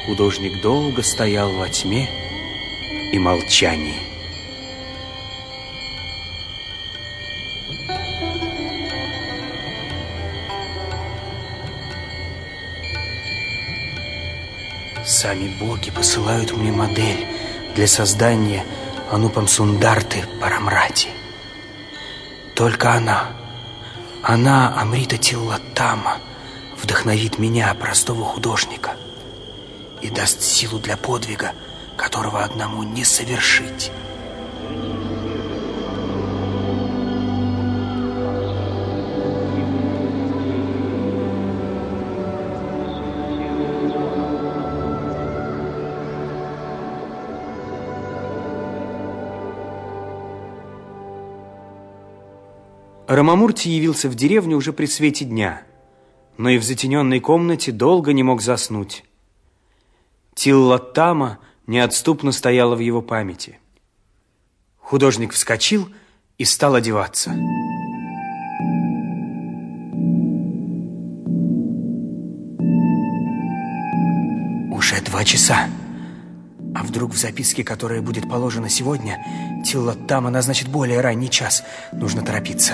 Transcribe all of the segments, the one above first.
Художник долго стоял во тьме и молчании. Сами боги посылают мне модель для создания Анупам Сундарты Парамрати. Только она, Амрита Тиллотама, вдохновит меня, простого художника, и даст силу для подвига, которого одному не совершить. Рамамурти явился в деревню уже при свете дня, но и в затененной комнате долго не мог заснуть. Тиллотама неотступно стояла в его памяти. Художник вскочил и стал одеваться. Уже 2 часа. А вдруг в записке, которая будет положена сегодня, Тиллотама назначит более ранний час? Нужно торопиться.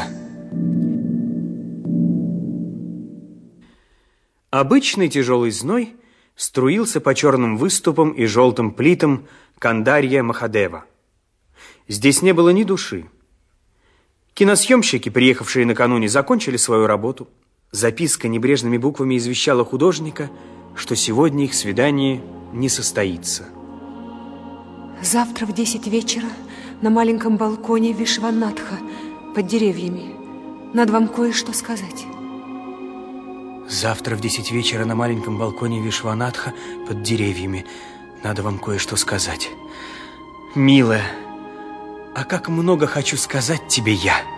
Обычный тяжелый зной струился по черным выступам и желтым плитам Кандарья Махадева. Здесь не было ни души. Киносъемщики, приехавшие накануне, закончили свою работу. Записка небрежными буквами извещала художника, что сегодня их свидание не состоится. Завтра в 10 вечера на маленьком балконе Вишванатха под деревьями. Надо вам кое-что сказать. Завтра в 10 вечера на маленьком балконе Вишванатха под деревьями. Надо вам кое-что сказать. Милая, а как много хочу сказать тебе я.